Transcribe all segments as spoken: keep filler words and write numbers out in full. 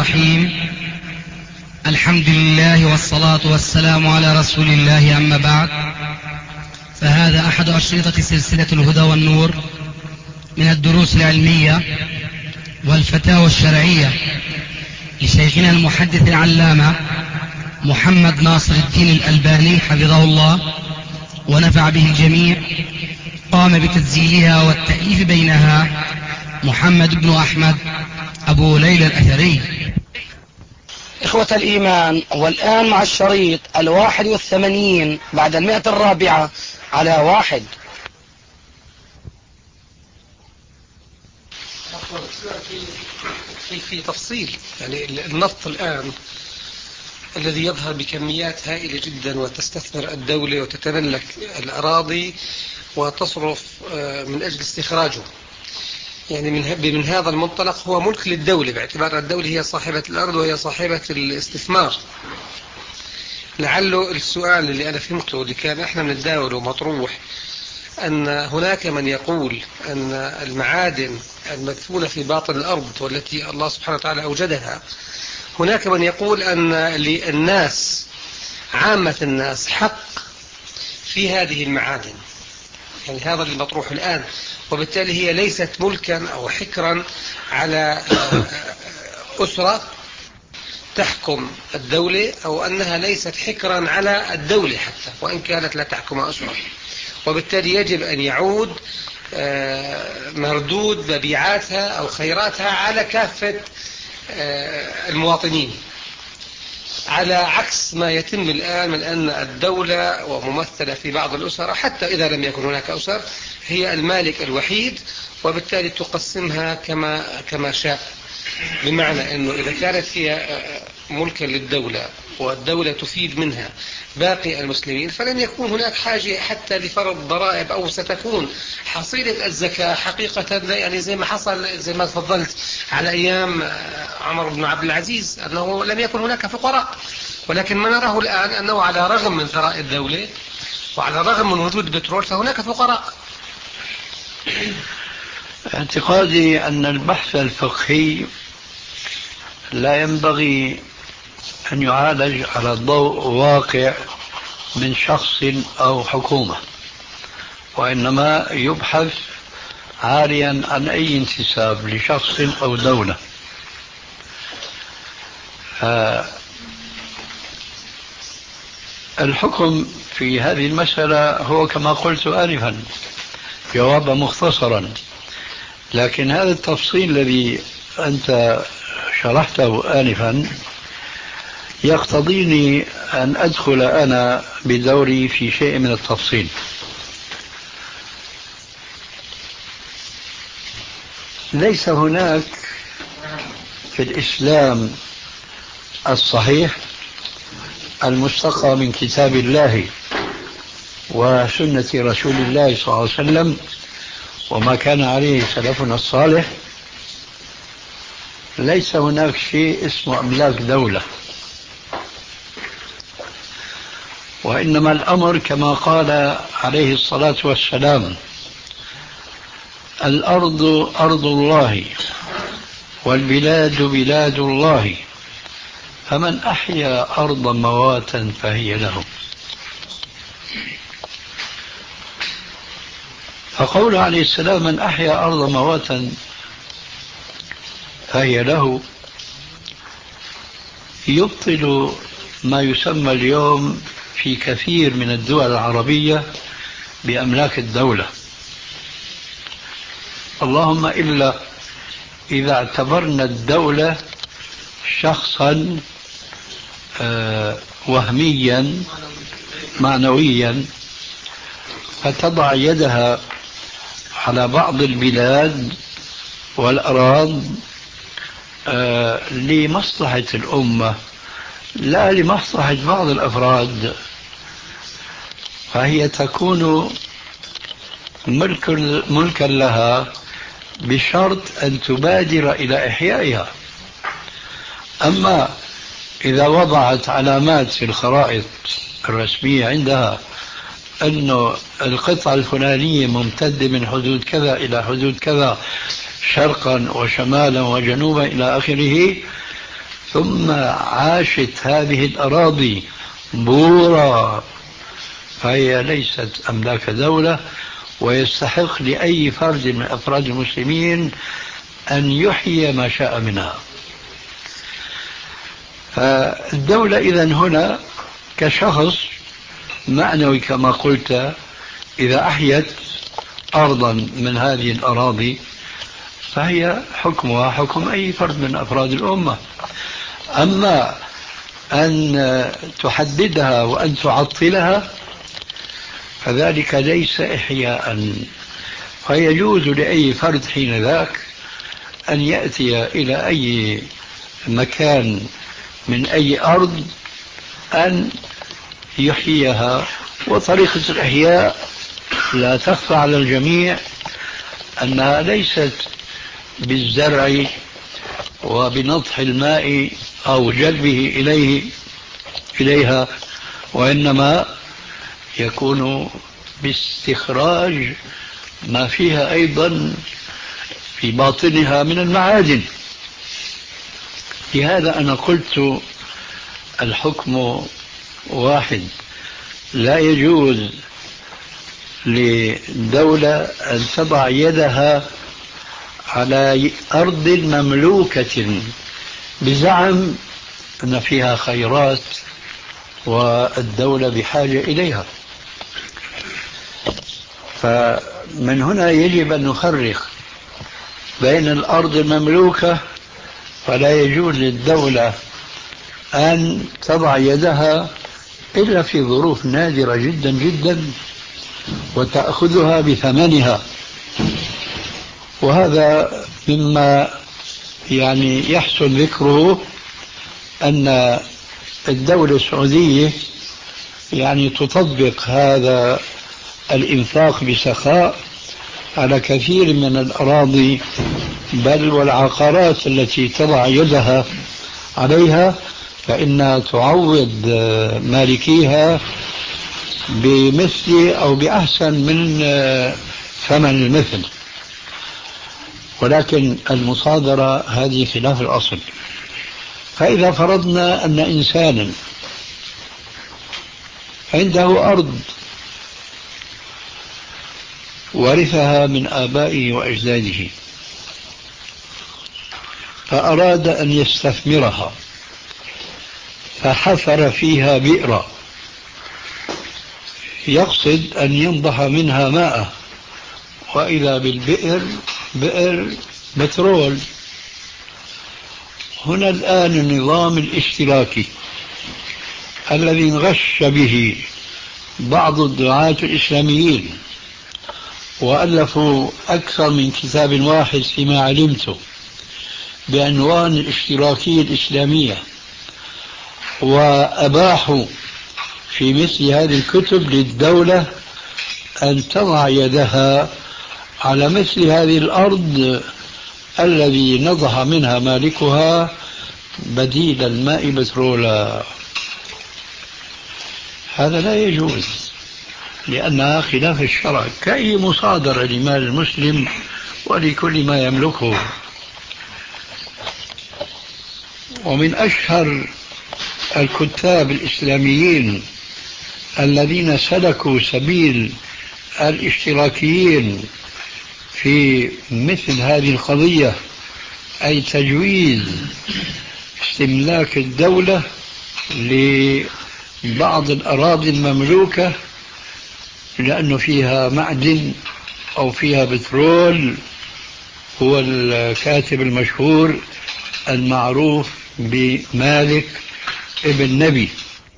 الرحيم. الحمد لله والصلاة والسلام على رسول الله، أما بعد، فهذا أحد أشرطة سلسلة الهدى والنور من الدروس العلمية والفتاوى الشرعية لشيخنا المحدث العلامة محمد ناصر الدين الألباني حفظه الله ونفع به الجميع. قام بتسجيلها والتأليف بينها محمد بن أحمد أبو ليلى الأثري. إخوة الإيمان، والآن مع الشريط الواحد والثمانين بعد المئة الرابعة على واحد. في في تفصيل يعني النفط الآن الذي يظهر بكميات هائلة جدا، وتستثمر الدولة وتتملك الأراضي وتصرف من أجل استخراجه. يعني من من هذا المنطلق هو ملك للدولة، باعتبار الدولة هي صاحبة الأرض وهي صاحبة الاستثمار. لعله السؤال اللي أنا فهمته اللي كان إحنا بنتداوله مطروح، أن هناك من يقول أن المعادن المدفونة في باطن الأرض والتي الله سبحانه وتعالى أوجدها، هناك من يقول أن للناس عامة الناس حق في هذه المعادن. يعني هذا اللي مطروح الآن، وبالتالي هي ليست ملكا أو حكرا على أسرة تحكم الدولة، أو أنها ليست حكرا على الدولة حتى وإن كانت لا تحكم أسرة. وبالتالي يجب أن يعود مردود مبيعاتها أو خيراتها على كافة المواطنين، على عكس ما يتم الآن من أن الدولة وممثلة في بعض الأسر، حتى إذا لم يكن هناك أسر، هي المالك الوحيد، وبالتالي تقسمها كما كما شاء. بمعنى أنه إذا كانت هي ملكا للدولة والدولة تفيد منها باقي المسلمين، فلن يكون هناك حاجة حتى لفرض ضرائب، أو ستكون حصيلة الزكاة حقيقة يعني زي ما حصل، زي ما تفضلت، على أيام عمر بن عبد العزيز، أنه لم يكن هناك فقراء. ولكن ما نراه الآن أنه على رغم من ثراء الدولة وعلى رغم من وجود بترول فهناك فقراء. اعتقادي أن البحث الفقهي لا ينبغي أن يعالج على ضوء واقع من شخص أو حكومة، وإنما يبحث عاريا عن أي انتساب لشخص أو دولة. الحكم في هذه المسألة هو كما قلت آنفا، جوابا مختصرا، لكن هذا التفصيل الذي أنت شرحته آنفا يقتضيني أن أدخل أنا بدوري في شيء من التفصيل. ليس هناك في الإسلام الصحيح المستقى من كتاب الله وسنة رسول الله صلى الله عليه وسلم وما كان عليه سلفنا الصالح، ليس هناك شيء اسمه أملاك دولة، وإنما الأمر كما قال عليه الصلاة والسلام: الأرض أرض الله والبلاد بلاد الله، فمن أحيا أرضا مواتا فهي له. فقول عليه السلام من أحيا أرضا مواتا فهي له يبطل ما يسمى اليوم في كثير من الدول العربية بأملاك الدولة، اللهم إلا إذا اعتبرنا الدولة شخصا وهميا معنويا، فتضع يدها على بعض البلاد والأراض لمصلحة الأمة لا لمصلحة بعض الأفراد، فهي تكون ملك ملكا لها بشرط أن تبادر إلى إحيائها. أما إذا وضعت علامات في الخرائط الرسمية عندها أن القطعة الفلانية ممتدة من حدود كذا إلى حدود كذا شرقا وشمالا وجنوبا إلى آخره، ثم عاشت هذه الأراضي بورا، فهي ليست أملاك دولة، ويستحق لأي فرد من أفراد المسلمين أن يحيي ما شاء منها. فالدولة إذن هنا كشخص معنوي كما قلت، إذا أحيت أرضا من هذه الأراضي فهي حكمها حكم أي فرد من أفراد الأمة. أما أن تحددها وأن تعطلها فذلك ليس إحياء، فيجوز لأي فرد حين ذاك أن يأتي إلى أي مكان من أي أرض أن يحييها. وطريقة الإحياء لا تخفى على الجميع أنها ليست بالزرع وبنضح الماء أو جلبه إليه إليها، وإنما يكون باستخراج ما فيها أيضا في باطنها من المعادن. لهذا أنا قلت الحكم واحد، لا يجوز لدولة أن تضع يدها على أرض مملوكة بزعم أن فيها خيرات والدولة بحاجة إليها. فمن هنا يجب أن نفرق بين الأرض المملوكة، فلا يجوز للدولة أن تضع يدها إلا في ظروف نادرة جدا جدا وتأخذها بثمنها. وهذا مما يعني يحسن ذكره أن الدولة السعودية يعني تطبق هذا الإنفاق بسخاء على كثير من الأراضي، بل والعقارات التي تضع يدها عليها فإنها تعوض مالكيها بمثل أو بأحسن من ثمن المثل. ولكن المصادرة هذه خلاف الأصل. فإذا فرضنا أن إنسانا عنده أرض ورثها من آبائه وأجداده فأراد أن يستثمرها فحفر فيها بئرا يقصد أن ينضح منها ماء، وإذا بالبئر بئر بترول. هنا الآن النظام الاشتراكي الذي انغش به بعض الدعاة الإسلاميين وألفوا أكثر من كتاب واحد فيما علمته بعنوان الاشتراكية الإسلامية، وأباحوا في مثل هذه الكتب للدولة أن تضع يدها على مثل هذه الأرض الذي نضح منها مالكها بديل الماء بترولا. هذا لا يجوز لأنها خلاف الشرع، كأي مصادرة لمال المسلم ولكل ما يملكه. ومن أشهر الكتاب الإسلاميين الذين سلكوا سبيل الاشتراكيين في مثل هذه القضية، أي تجويز استملاك الدولة لبعض الأراضي المملوكة لأنه فيها معدن أو فيها بترول، هو الكاتب المشهور المعروف بمالك ابن نبي.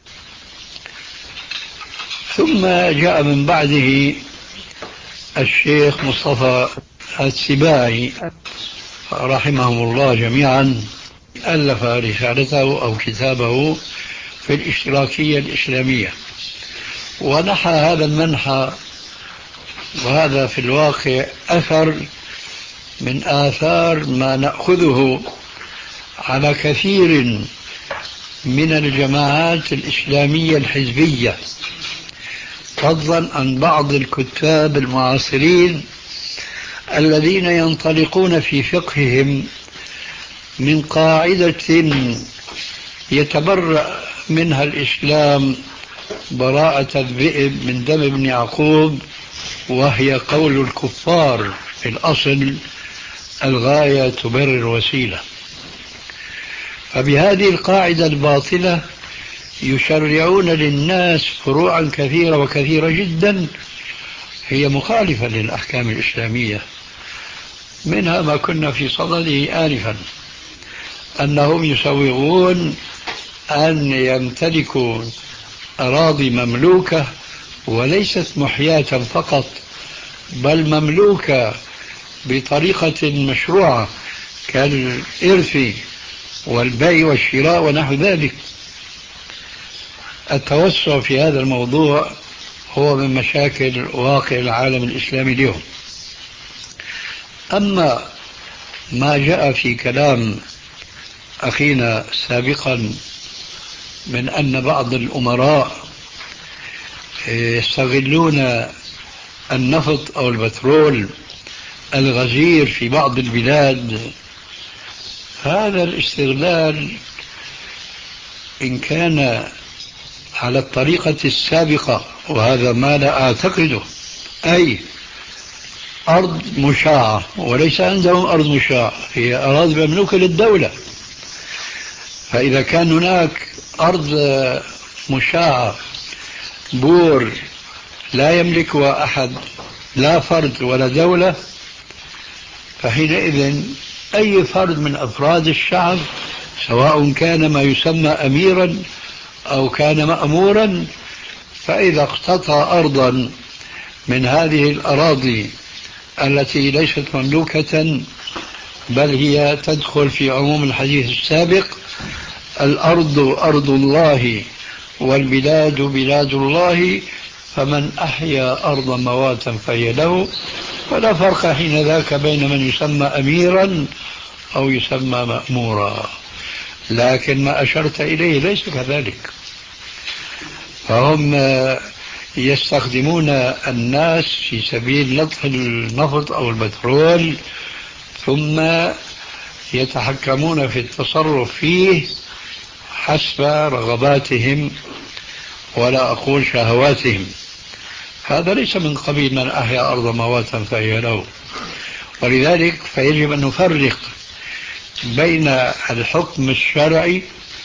ثم جاء من بعده الشيخ مصطفى السباعي رحمهم الله جميعا، ألف رسالته أو كتابه في الاشتراكية الإسلامية، ونحى هذا المنحى. وهذا في الواقع أثر من آثار ما نأخذه على كثير من الجماعات الإسلامية الحزبية، فضلا عن بعض الكتاب المعاصرين الذين ينطلقون في فقههم من قاعدة يتبرأ منها الإسلام براءة الذئب من دم ابن يعقوب، وهي قول الكفار في الأصل الغاية تبرر الوسيلة. فبهذه القاعدة الباطلة يشرعون للناس فروعا كثيرة وكثيرة جدا هي مخالفة للأحكام الإسلامية، منها ما كنا في صدده آنفا، أنهم يسوغون أن يمتلكوا أراضي مملوكة وليست محياة فقط، بل مملوكة بطريقة مشروعة كالإرث والبيع والشراء ونحو ذلك. التوسع في هذا الموضوع هو من مشاكل واقع العالم الإسلامي اليوم. أما ما جاء في كلام أخينا سابقا من أن بعض الأمراء يستغلون النفط أو البترول الغزير في بعض البلاد، هذا الاستغلال إن كان على الطريقة السابقة، وهذا ما لا أعتقده، أي أرض مشاعة، وليس عندهم أرض مشاعة، هي أراضي مملوكة للدولة. فإذا كان هناك أرض مشاعة بور لا يملكها أحد، لا فرد ولا دولة، فحينئذ أي فرد من أفراد الشعب سواء كان ما يسمى أميرا أو كان مأمورا، فإذا اقتطع أرضا من هذه الأراضي التي ليست مملوكة بل هي تدخل في عموم الحديث السابق، الأرض أرض الله والبلاد بلاد الله، فمن أحيا أرضا مواتا فهي له، فلا فرق حين ذاك بين من يسمى أميرا أو يسمى مأمورا. لكن ما أشرت إليه ليس كذلك، فهم يستخدمون الناس في سبيل نطح النفط أو البترول، ثم يتحكمون في التصرف فيه حسب رغباتهم ولا أقول شهواتهم. هذا ليس من قبيل من أحيا أرض مواتا فهي له. ولذلك فيجب أن نفرق بين الحكم الشرعي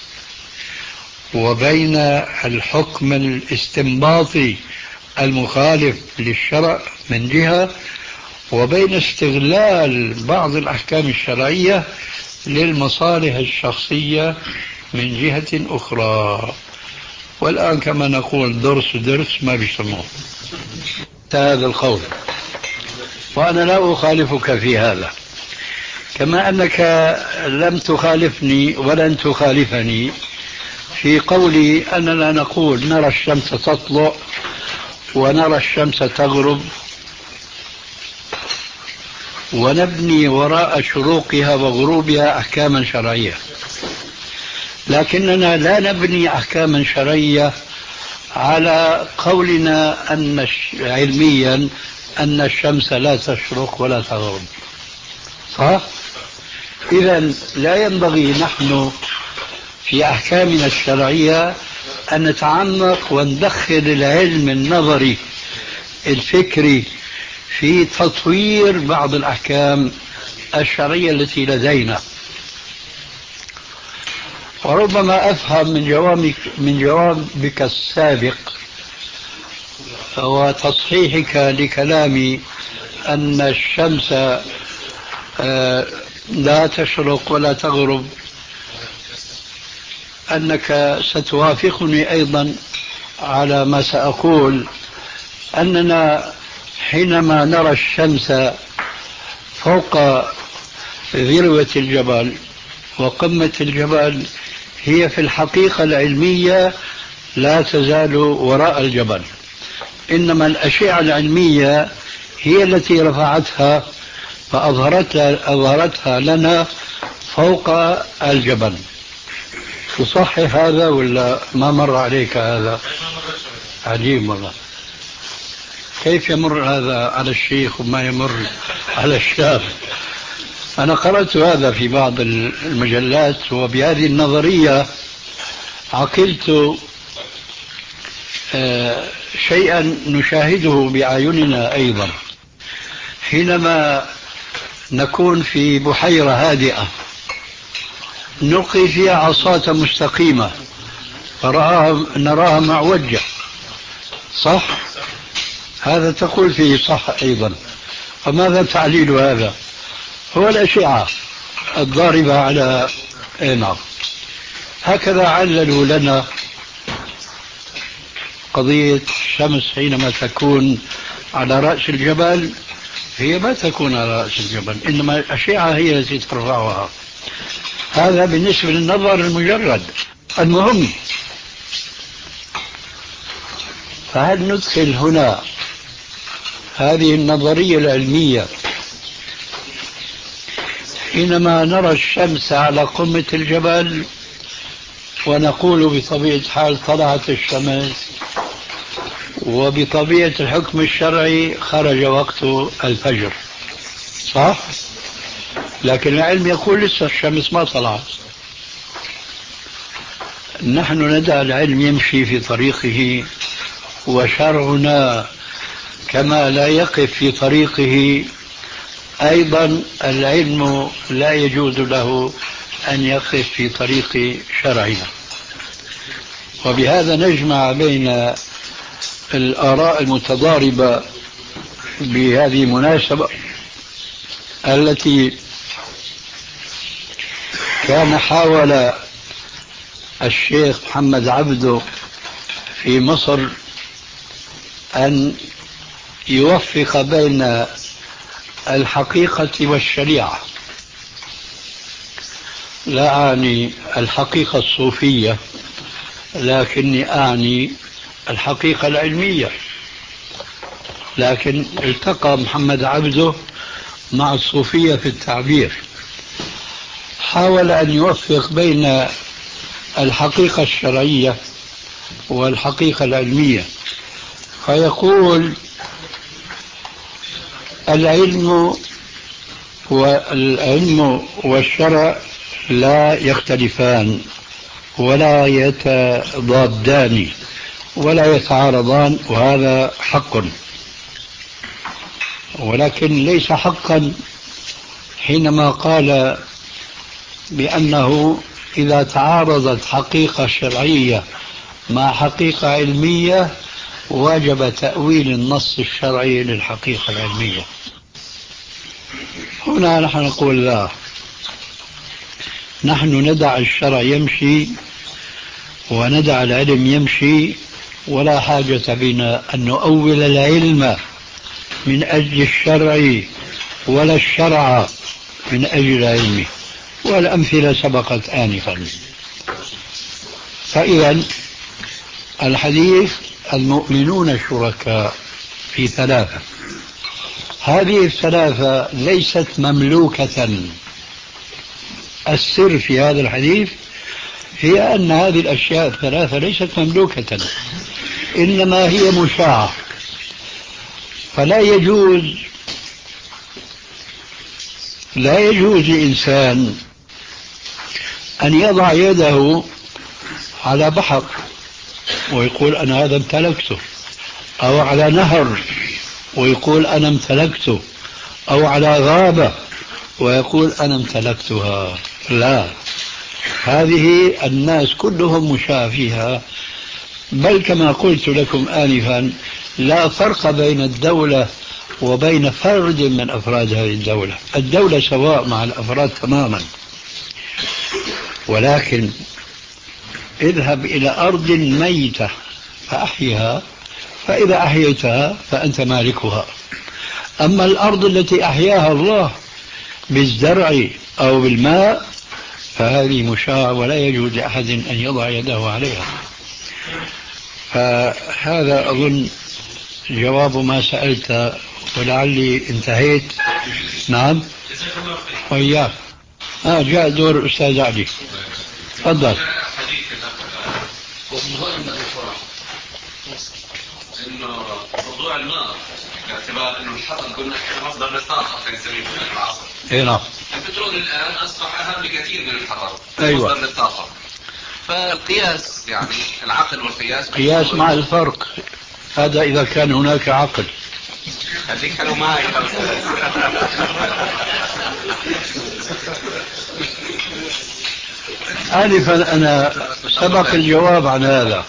وبين الحكم الاستنباطي المخالف للشرع من جهة، وبين استغلال بعض الأحكام الشرعية للمصالح الشخصية من جهة أخرى. والآن كما نقول درس درس ما بيسموه هذا القول، وأنا لا أخالفك في هذا، كما أنك لم تخالفني ولن تخالفني في قولي أننا نقول نرى الشمس تطلع ونرى الشمس تغرب ونبني وراء شروقها وغروبها أحكاما شرعية، لكننا لا نبني أحكاما شرعية على قولنا أن علميا أن الشمس لا تشرق ولا تغرب، صح؟ إذن لا ينبغي نحن في أحكامنا الشرعية أن نتعمق وندخل العلم النظري الفكري في تطوير بعض الأحكام الشرعية التي لدينا. وربما أفهم من جوابك من جوابك السابق وتصحيحك لكلامي أن الشمس لا تشرق ولا تغرب أنك ستوافقني أيضا على ما سأقول، أننا حينما نرى الشمس فوق ذروة الجبل وقمة الجبل هي في الحقيقة العلمية لا تزال وراء الجبل، إنما الأشعة العلمية هي التي رفعتها فأظهرتها أظهرتها لنا فوق الجبل. تصحح هذا ولا ما مر عليك هذا؟ عجيب والله، كيف يمر هذا على الشيخ وما يمر على الشاب؟ أنا قرأت هذا في بعض المجلات، وبهذه النظرية عقلت شيئا نشاهده بأعيننا أيضا حينما نكون في بحيرة هادئة نلقي فيها عصاة مستقيمة نراها معوجة، صح؟ هذا تقول فيه صح أيضا. فماذا تعليل هذا؟ هو الأشعة الضاربة على نعم. هكذا عللوا لنا قضية الشمس حينما تكون على رأس الجبل، هي ما تكون على رأس الجبل، إنما الأشعة هي التي ترفعها. هذا بالنسبة للنظر المجرد. المهم، فهل ندخل هنا هذه النظرية العلمية حينما نرى الشمس على قمة الجبل ونقول بطبيعة الحال طلعت الشمس، وبطبيعة الحكم الشرعي خرج وقت الفجر، صح؟ لكن العلم يقول لسه الشمس ما طلعت. نحن ندع العلم يمشي في طريقه، وشرعنا كما لا يقف في طريقه أيضا العلم لا يجوز له أن يقف في طريق شرعنا. وبهذا نجمع بين الآراء المتضاربة بهذه المناسبة التي كان حاول الشيخ محمد عبده في مصر أن يوفق بين الحقيقة والشريعة. لا أعني الحقيقة الصوفية، لكني أعني الحقيقة العلمية. لكن التقى محمد عبده مع الصوفية في التعبير، حاول أن يوفق بين الحقيقة الشرعية والحقيقة العلمية، فيقول العلم والعلم والشرع لا يختلفان ولا يتضادان ولا يتعارضان، وهذا حق. ولكن ليس حقا حينما قال بأنه إذا تعارضت حقيقة شرعية مع حقيقة علمية وجب تأويل النص الشرعي للحقيقة العلمية. هنا نحن نقول لا، نحن ندع الشرع يمشي وندع العلم يمشي، ولا حاجة بنا أن نؤول العلم من أجل الشرع ولا الشرع من أجل العلم، والأمثلة سبقت آنفا. فإذا الحديث المؤمنون شركاء في ثلاثة، هذه الثلاثة ليست مملوكة. السر في هذا الحديث هي أن هذه الأشياء الثلاثة ليست مملوكة، إنما هي مشاعة. فلا يجوز لا يجوز لإنسان أن يضع يده على بحر ويقول أنا هذا امتلكته، أو على نهر ويقول أنا امتلكته، أو على غابة ويقول أنا امتلكتها. لا، هذه الناس كلهم مشاة فيها. بل كما قلت لكم آنفا لا فرق بين الدولة وبين فرد من أفراد هذه الدولة. الدولة سواء مع الأفراد تماما، ولكن اذهب إلى أرض ميتة فأحيها، فإذا أحييتها فأنت مالكها. أما الأرض التي أحياها الله بالزرع أو بالماء فهذه مشاع ولا يجوز لأحد أن يضع يده عليها. فهذا أظن جواب ما سألت، ولعلي انتهيت. نعم وإياك. آه جاء دور الأستاذ علي، تفضل. انه موضوع النار باعتبار انه الحطب قلنا احنا مصدر للطاقه في سبيل العصر. اي نعم. البترول الان اصبح اهم بكثير من الحطب أيوة. مصدر للطاقه. فالقياس يعني العقل والقياس قياس مع الفرق، هذا إذا كان هناك عقل. هذيك كانوا معي آنفا أنا سبق الجواب عن هذا.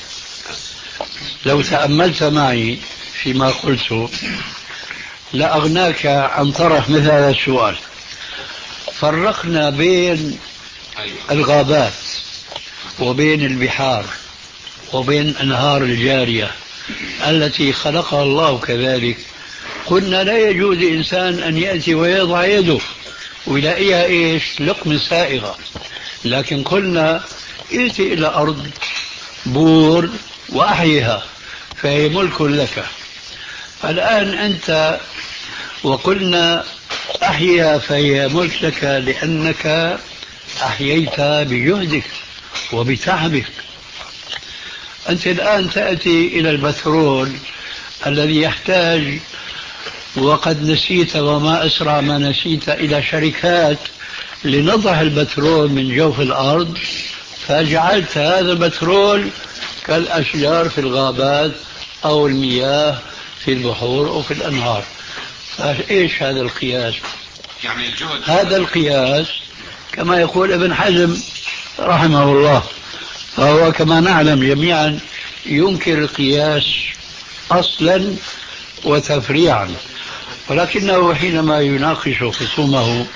لو تأملت معي فيما قلت لأغناك عن طرح مثل هذا السؤال. فرقنا بين الغابات وبين البحار وبين الأنهار الجارية التي خلقها الله كذلك. قلنا لا يجوز إنسان أن يأتي ويضع يده ويلاقيها إيش لقمة سائغة، لكن قلنا ائتي إلى أرض بور وأحيها فهي ملك لك. فالآن أنت وقلنا أحيها فهي ملك لك لأنك أحييت بجهدك وبتعبك. أنت الآن تأتي إلى البترول الذي يحتاج، وقد نسيت وما أسرع ما نسيت، إلى شركات لنضع البترول من جوف الأرض، فجعلت هذا البترول كالأشجار في الغابات أو المياه في البحور أو في الأنهار. فإيش هذا القياس؟ يعني الجهد هذا القياس كما يقول ابن حزم رحمه الله، فهو كما نعلم جميعا ينكر القياس أصلا وتفريعا، ولكنه حينما يناقش خصومه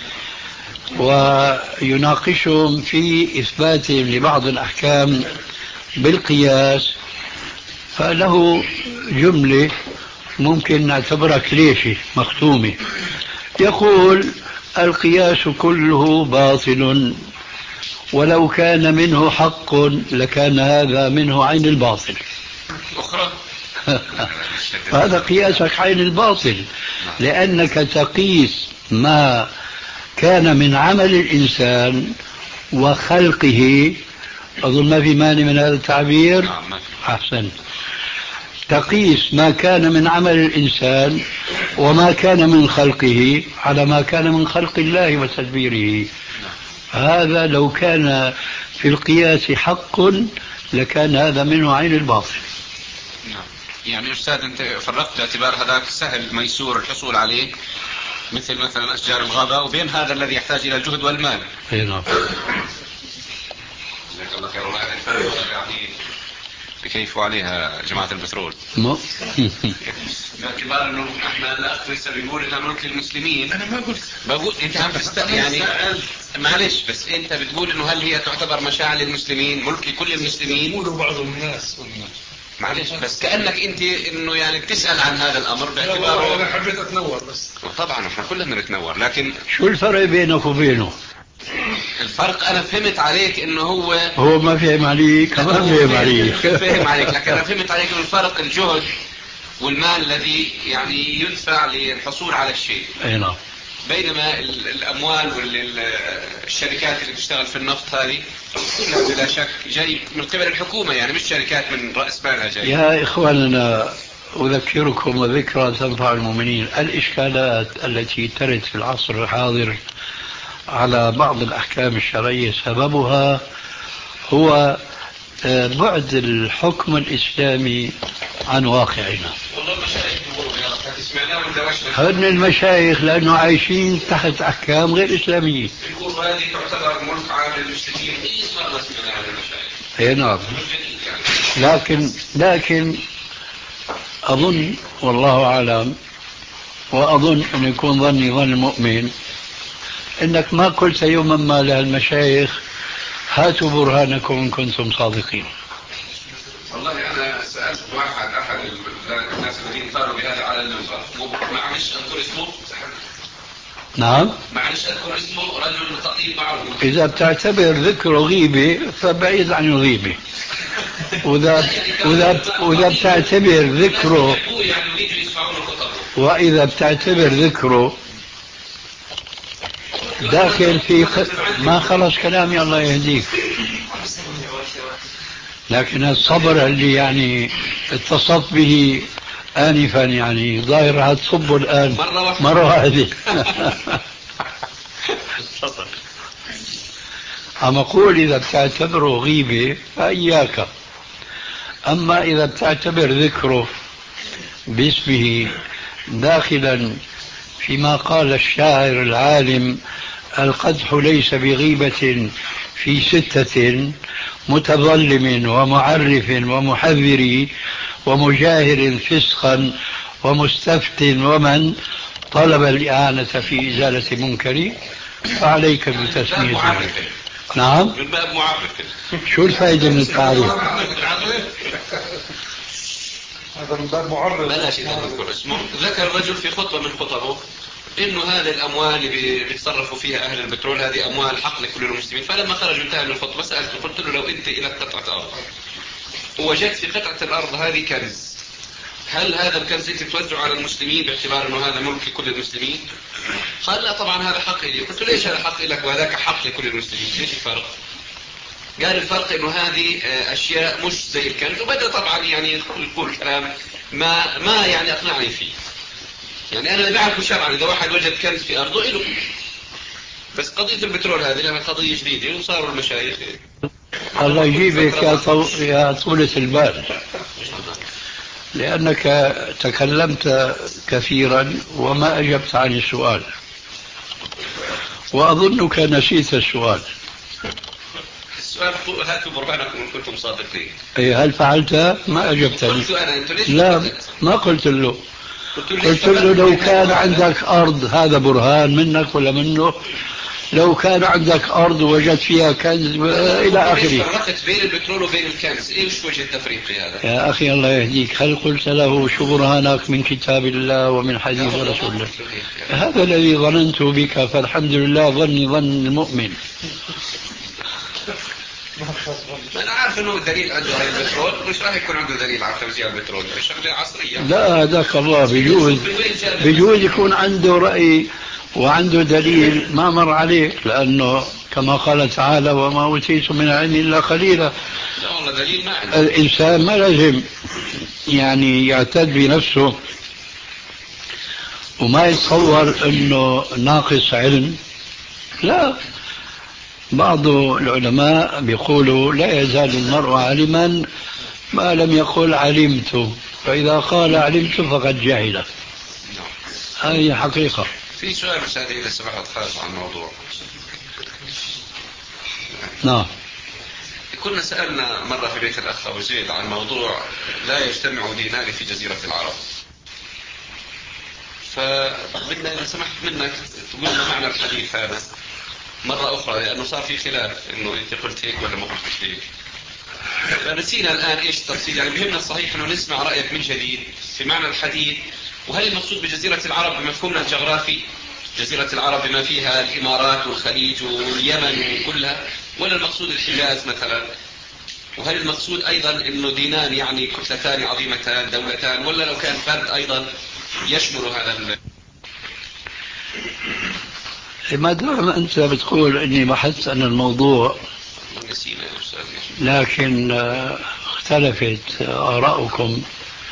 ويناقشهم في إثباتهم لبعض الأحكام بالقياس فله جملة ممكن نعتبرها كليشة مختومة. يقول القياس كله باطل ولو كان منه حق لكان هذا منه عين الباطل. أخرى هذا قياسك عين الباطل، لأنك تقيس ما كان من عمل الإنسان وخلقه. أظن ما في مانع من هذا التعبير. أحسن. تقيس ما كان من عمل الإنسان وما كان من خلقه على ما كان من خلق الله وتدبيره. هذا لو كان في القياس حق لكان هذا منه عين الباطل. يعني أستاذ أنت فرقت اعتبار هذاك سهل ميسور الحصول عليه مثل مثلا أشجار الغابة، وبين هذا الذي يحتاج إلى الجهد والمال. أي نعم. جزاك الله خير. يعني بكيفوا عليها جماعة البترول باعتبار انه احنا الاخ لسه بيقول انها ملك للمسلمين. انا ما قلت بقول انت عم تست يعني معلش، بس انت بتقول انه هل هي تعتبر مشاعر للمسلمين ملك لكل المسلمين؟ يقولوا بعض الناس معلش، بس كأنك انت انه يعني بتسأل عن هذا الامر باعتباره. انا حبيت اتنور بس. طبعا احنا كلنا نتنور، لكن شو الفرق بينك وبينه؟ الفرق انا فهمت عليك انه هو هو ما فهم عليك كمان فهم عليك فهم عليك لكن انا فهمت عليك انه الفرق الجهد والمال الذي يعني يدفع للحصول على الشيء. اي نعم. بينما الاموال والشركات اللي بتشتغل في النفط هذه كلها بلا شك جاي من قبل الحكومة، يعني مش شركات من رأس مالها جاي. يا اخواننا اذكركم وذكرى تنفع المؤمنين، الاشكالات التي ترد في العصر الحاضر على بعض الأحكام الشرعية سببها هو بعد الحكم الإسلامي عن واقعنا. والله المشايخ يقولوا يا رب سمعناه وندوشنا. هن المشايخ لأنه عايشين تحت أحكام غير إسلامية. يقولوا هذه تعتبر ملك عام للمسلمين. إيه مرة سمعنا هذا المشايخ. أي نعم. لكن لكن أظن والله أعلم وأظن أن يكون ظني ظن المؤمن إنك ما قلت يوما ما للمشايخ هاتوا برهانكم إن كنتم صادقين. والله أنا سألت واحد أحد الناس الذين قالوا بهذا على المنبر، معلش أذكر اسمه. نعم. معلش أذكر اسمه، رجل خطيب معروف. إذا بتعتبر ذكره غيبة فبعيد عن الغيبة. وإذا وإذا وإذا بتعتبر ذكره وإذا بتعتبر ذكره داخل في خ... ما خلص كلامي الله يهديك. لكن الصبر اللي يعني اتصلت به آنفا يعني ظاهر هتصبه الآن مرة واحدة. عم أقول إذا بتعتبره غيبة فإياك، أما إذا بتعتبر ذكره باسمه داخلا فيما قال الشاعر العالم: القدح ليس بغيبة في ستة، متظلم ومعرف ومحذر ومجاهر فسقا ومستفت ومن طلب الإعانة في إزالة منكر، فعليك بتسميته. نعم، من باب معرف. شو الفائدة من التعريف؟ هذا من باب معرف. بلاش إذا نذكر اسمه. ذكر رجل في خطبة من خطبه إنه هذه الأموال اللي بيتصرفوا فيها أهل البترول هذه أموال حق لكل المسلمين. فلما خرج انتهى من الخطبة سألته قلت له: لو أنت إلى قطعة أرض ووجدت في قطعة الأرض هذه كنز، هل هذا الكنز أنت توزعه على المسلمين باعتبار أنه هذا ملك كل المسلمين؟ قال: لا طبعا هذا حق لي. قلت له: ليش هذا حق لك وهذاك حق لكل المسلمين؟ ليش الفرق؟ قال: الفرق انه هذه اشياء مش زي الكنز. وبدأ طبعا يعني يقول كلام ما ما يعني اقنعني فيه. يعني انا اللي بعرفه شرعا اذا واحد وجد كنز في ارضه له، بس قضية البترول هذه لها قضية جديدة وصاروا المشايخ. الله يجيبك يا, طو... يا طولة البال، لأنك تكلمت كثيرا وما أجبت عن السؤال، وأظنك نسيت السؤال. السؤال: هاتوا برهانكم إن كنتم صادقين. أي هل فعلت؟ ما أجبتني. قلت أنا أنت ليش؟ لا، ما قلت له. قلت, قلت له لو كان عندك أرض، هذا برهان منك ولا منه؟ لو كان عندك أرض ووجدت فيها كنز إلى آخره. فرقت بين البترول وبين الكنز، إيش وجه التفريق في هذا؟ يا أخي الله يهديك، هل قلت له شو برهانك من كتاب الله ومن حديث رسول الله؟ هذا الذي ظننت بك، فالحمد لله ظني ظن المؤمن. ما أنا عارف إنه دليل عنده على البترول، مش راح يكون عنده دليل على توزيع البترول، شغلة عصرية. لا هذاك الله، بيجوز بيجوز يكون عنده رأي وعنده دليل ما مر عليك، لأنه كما قال تعالى: وما أوتيتم من العلم إلا قليلا. لا والله دليل ما عنده. الإنسان ما لازم يعني يعتد بنفسه وما يتصور أنه ناقص علم. لا، بعض العلماء بيقولوا: لا يزال المرء عالما ما لم يقل علمت، فإذا قال علمت فقد جهل. هذه حقيقة. في سؤال أستاذ إذا سمحت خارج عن الموضوع. نعم. كنا سألنا مرة في بيت الأخ أبو زيد عن موضوع لا يجتمع دينان في جزيرة العرب، فبدنا إذا سمحت منك تقول لنا معنى الحديث هذا مرة أخرى، لأنه صار في خلاف إنه أنت قلت هيك ولا ما قلت هيك. فنسينا الآن إيش التفصيل، يعني بهمنا الصحيح إنه نسمع رأيك من جديد في معنى الحديث. وهل المقصود بجزيرة العرب بمفهومنا الجغرافي جزيرة العرب بما فيها الإمارات والخليج واليمن كلها، ولا المقصود الحجاز مثلا؟ وهل المقصود أيضا إنه دينان يعني كتلتان عظيمتان دولتان، ولا لو كان فرد أيضا يشمل هذا ال... ما دام أنت بتقول إني بحثت عن الموضوع نسينا يا أستاذ، لكن اختلفت آراؤكم.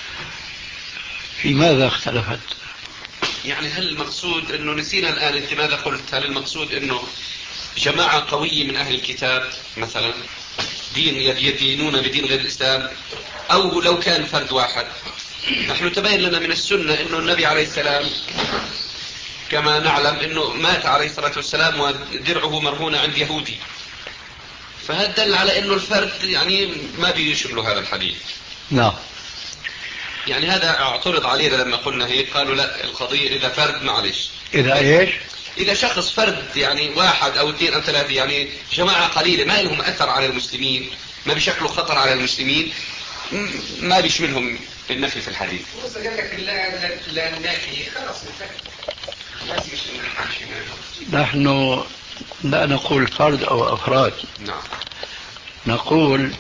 في ماذا اختلفت؟ يعني هل المقصود انه نسينا الان انت ماذا قلت؟ هل المقصود انه جماعة قوية من اهل الكتاب مثلا دين يدينون بدين غير الاسلام، او لو كان فرد واحد؟ نحن تبين لنا من السنة انه النبي عليه السلام كما نعلم انه مات عليه الصلاة والسلام ودرعه مرهونة عند يهودي، فهذا دل على انه الفرد يعني ما بيشمله هذا الحديث. نعم. يعني هذا اعترض علينا لما قلنا هيك، قالوا لا القضية إذا فرد معلش. إذا إيش؟ إذا شخص فرد يعني واحد أو اثنين أو ثلاثة، يعني جماعة قليلة ما لهم أثر على المسلمين، ما بيشكلوا خطر على المسلمين، ما بيشملهم النفي في الحديث. قال لك لا لا النافي خلاص. نحن لا نقول فرد أو أفراد. نعم. نقول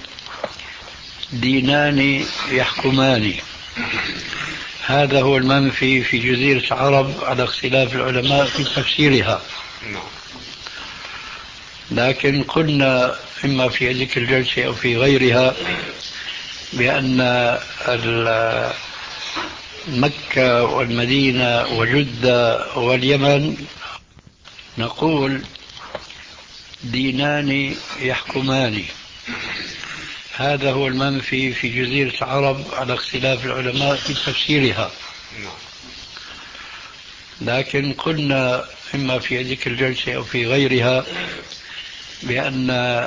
دينان يحكمان. هذا هو المنفي في جزيرة العرب على اختلاف العلماء في تفسيرها. لكن قلنا إما في هذه الجلسة أو في غيرها بأن مكة والمدينة وجدة واليمن، نقول دينان يحكمان، هذا هو المنفي في جزيرة العرب على اختلاف العلماء في تفسيرها. لكن قلنا إما في هذه الجلسة أو في غيرها بأن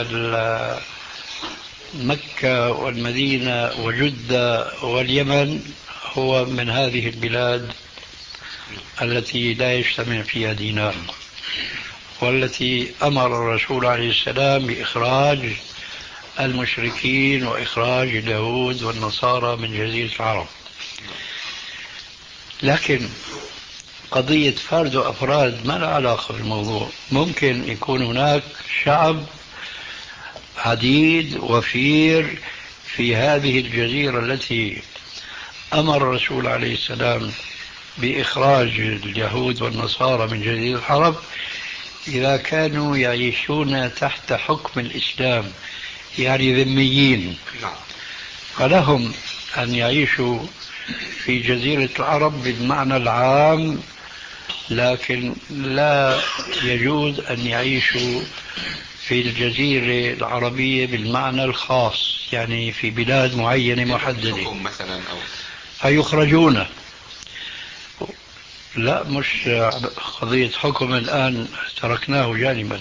مكة والمدينة وجدة واليمن هو من هذه البلاد التي لا يجتمع فيها دينان، والتي أمر الرسول عليه السلام بإخراج المشركين وإخراج اليهود والنصارى من جزيرة العرب. لكن قضية فرد وأفراد ما لا علاقة بالموضوع. ممكن يكون هناك شعب عديد وفير في هذه الجزيرة التي أمر الرسول عليه السلام بإخراج اليهود والنصارى من جزيرة العرب، إذا كانوا يعيشون تحت حكم الإسلام يعني ذميين، فلهم أن يعيشوا في جزيرة العرب بالمعنى العام، لكن لا يجوز أن يعيشوا في الجزيرة العربية بالمعنى الخاص، يعني في بلاد معينة محددة مثلا أو فيخرجون. لا، مش قضية حكم الآن تركناه جانبا،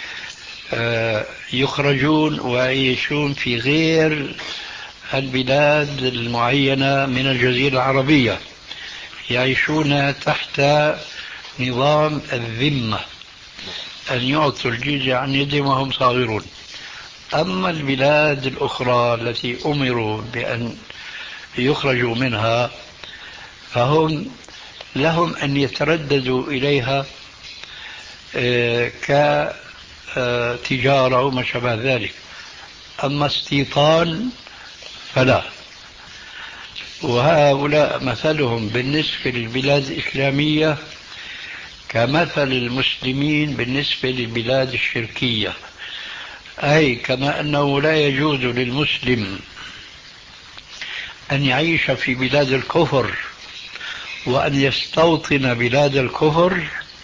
يخرجون ويعيشون في غير البلاد المعينة من الجزيرة العربية، يعيشون تحت نظام الذمة، أن يعطوا الجزية عن يدهم وهم صاغرون. أما البلاد الأخرى التي أمروا بأن يخرجوا منها فهم لهم أن يترددوا إليها كتجارة وما شابه ذلك، أما استيطان فلا. وهؤلاء مثلهم بالنسبة للبلاد الإسلامية كمثل المسلمين بالنسبة للبلاد الشركية، أي كما أنه لا يجوز للمسلم أن يعيش في بلاد الكفر وأن يستوطن بلاد الكفر،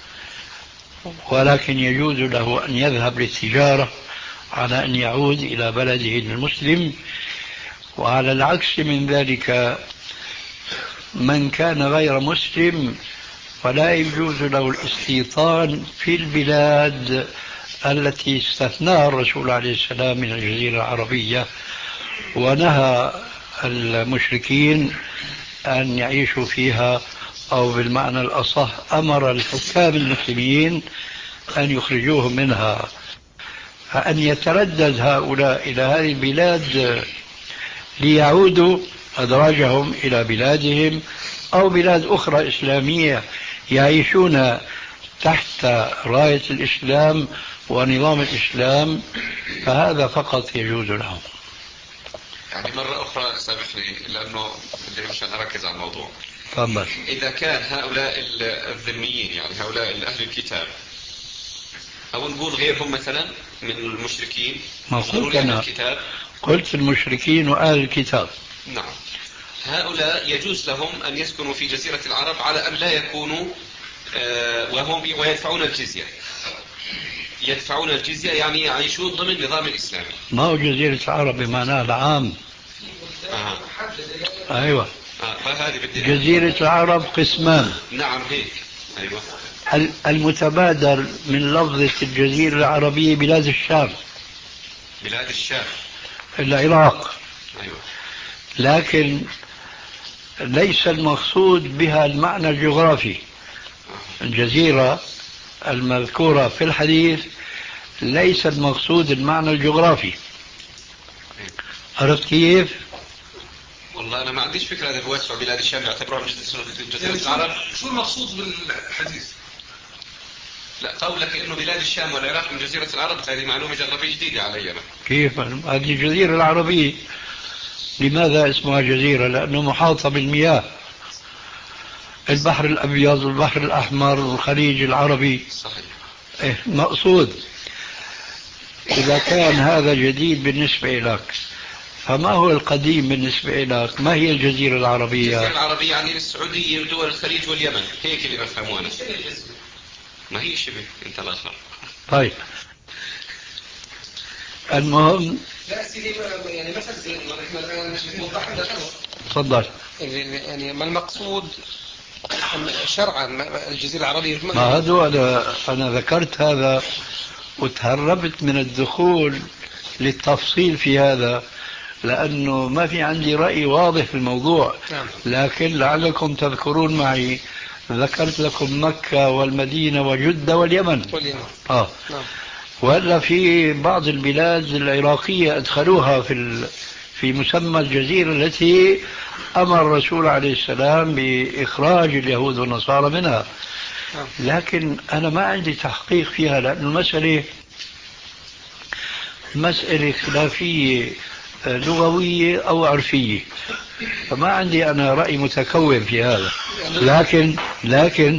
ولكن يجوز له أن يذهب للتجارة على أن يعود إلى بلده المسلم. وعلى العكس من ذلك من كان غير مسلم فلا يجوز له الاستيطان في البلاد التي استثناها الرسول عليه السلام من الجزيرة العربية، ونهى المشركين أن يعيشوا فيها، أو بالمعنى الأصح أمر الحكام المسلمين أن يخرجوهم منها. فأن يتردد هؤلاء إلى هذه البلاد ليعودوا أدراجهم إلى بلادهم أو بلاد أخرى إسلامية يعيشون تحت راية الإسلام ونظام الإسلام، فهذا فقط يجوز لهم. يعني مرة أخرى سامحني لأنه بدي مشان أركز على الموضوع. تفضل. إذا كان هؤلاء الذميين يعني هؤلاء أهل الكتاب أو نقول غيرهم مثلا من المشركين، ما قلت أنا الكتاب. قلت المشركين وأهل الكتاب. نعم، هؤلاء يجوز لهم أن يسكنوا في جزيرة العرب على أن لا يكونوا آه وهم ويدفعون الجزية، يدفعون الجزية يعني يعيشون ضمن النظام الإسلامي. ما هو جزيرة العرب بمعناه العام. آه. أيوة. آه. فهذه جزيرة العرب قسمان. نعم هيك. أيوة. المتبادر من لفظة الجزيرة العربية بلاد الشام. بلاد الشام. العراق. أيوة. لكن ليس المقصود بها المعنى الجغرافي. الجزيرة المذكورة في الحديث ليس المقصود المعنى الجغرافي. عرفت كيف؟ والله أنا ما عنديش فكرة إذا بوسع بلاد الشام يعتبرون جزيرة العرب. شو المقصود بالحديث؟ لا، قولك إنه بلاد الشام والعراق من جزيرة العرب هذه معلومة جغرافية جديدة علي أنا. كيف؟ هذه الجزيرة العربية لماذا اسمها جزيرة؟ لأنه محاطة بالمياه، البحر الأبيض والبحر الأحمر والخليج العربي. صحيح. إيه مقصود. إذا كان هذا جديد بالنسبة لك، فما هو القديم بالنسبة لك؟ ما هي الجزيرة العربية؟ الجزيرة العربية يعني السعودية ودول الخليج واليمن، هيك اللي بفهمه أنا. ما هي شبه، أنت الآخر. طيب، المهم لا سيدي يعني مثلا نحن الآن وضح لنا تفضل. يعني ما المقصود شرعا الجزيرة العربية؟ ما هذا أنا, أنا ذكرت هذا وتهربت من الدخول للتفصيل في هذا لأنه ما في عندي رأي واضح في الموضوع. نعم. لكن لعلكم تذكرون معي ذكرت لكم مكة والمدينة وجدة واليمن, واليمن. آه. نعم. وإلا في بعض البلاد العراقية أدخلوها في في مسمى الجزيرة التي أمر الرسول عليه السلام بإخراج اليهود والنصارى منها. لكن أنا ما عندي تحقيق فيها لأن المسألة مسألة خلافية لغوية أو عرفية، فما عندي أنا رأي متكون في هذا. لكن لكن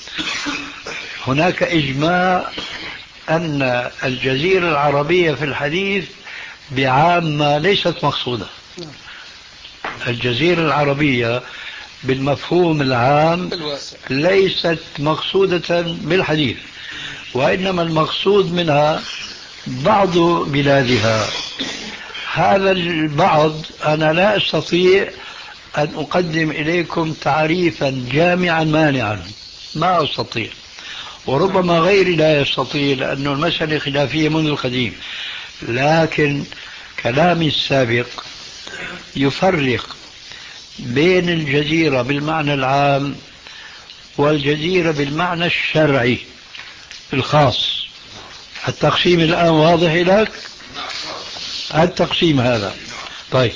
هناك إجماع أن الجزيرة العربية في الحديث بعامة ليست مقصودة. الجزيرة العربية بالمفهوم العام ليست مقصودة بالحديث، وإنما المقصود منها بعض بلادها. هذا البعض أنا لا أستطيع أن أقدم إليكم تعريفا جامعا مانعا، ما أستطيع، وربما غيري لا يستطيع لأن المسألة خلافية منذ القديم. لكن كلامي السابق يفرق بين الجزيرة بالمعنى العام والجزيرة بالمعنى الشرعي الخاص. التقسيم الآن واضح لك؟ التقسيم هذا طيب.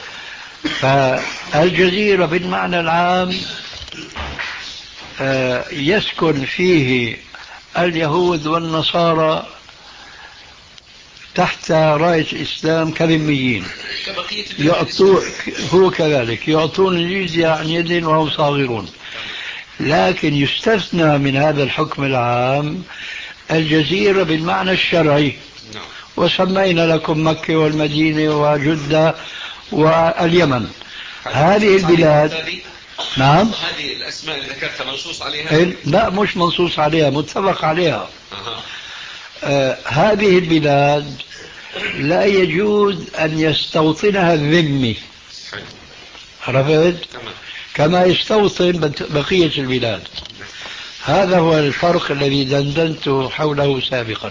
فالجزيرة بالمعنى العام يسكن فيه اليهود والنصارى تحت راية الإسلام كذميين، يعطون هو كذلك يعطون الجزية عن يد وهم صاغرون. لكن يستثنى من هذا الحكم العام الجزيرة بالمعنى الشرعي، وسمينا لكم مكة والمدينة وجدة واليمن. هذه البلاد نعم. هذه الأسماء اللي ذكرتها منصوص عليها؟ لا مش منصوص عليها، متفق عليها. أه. آه هذه البلاد لا يجوز أن يستوطنها الذمي، عرفت؟ كما يستوطن بقية البلاد. هذا هو الفرق الذي دندنت حوله سابقا.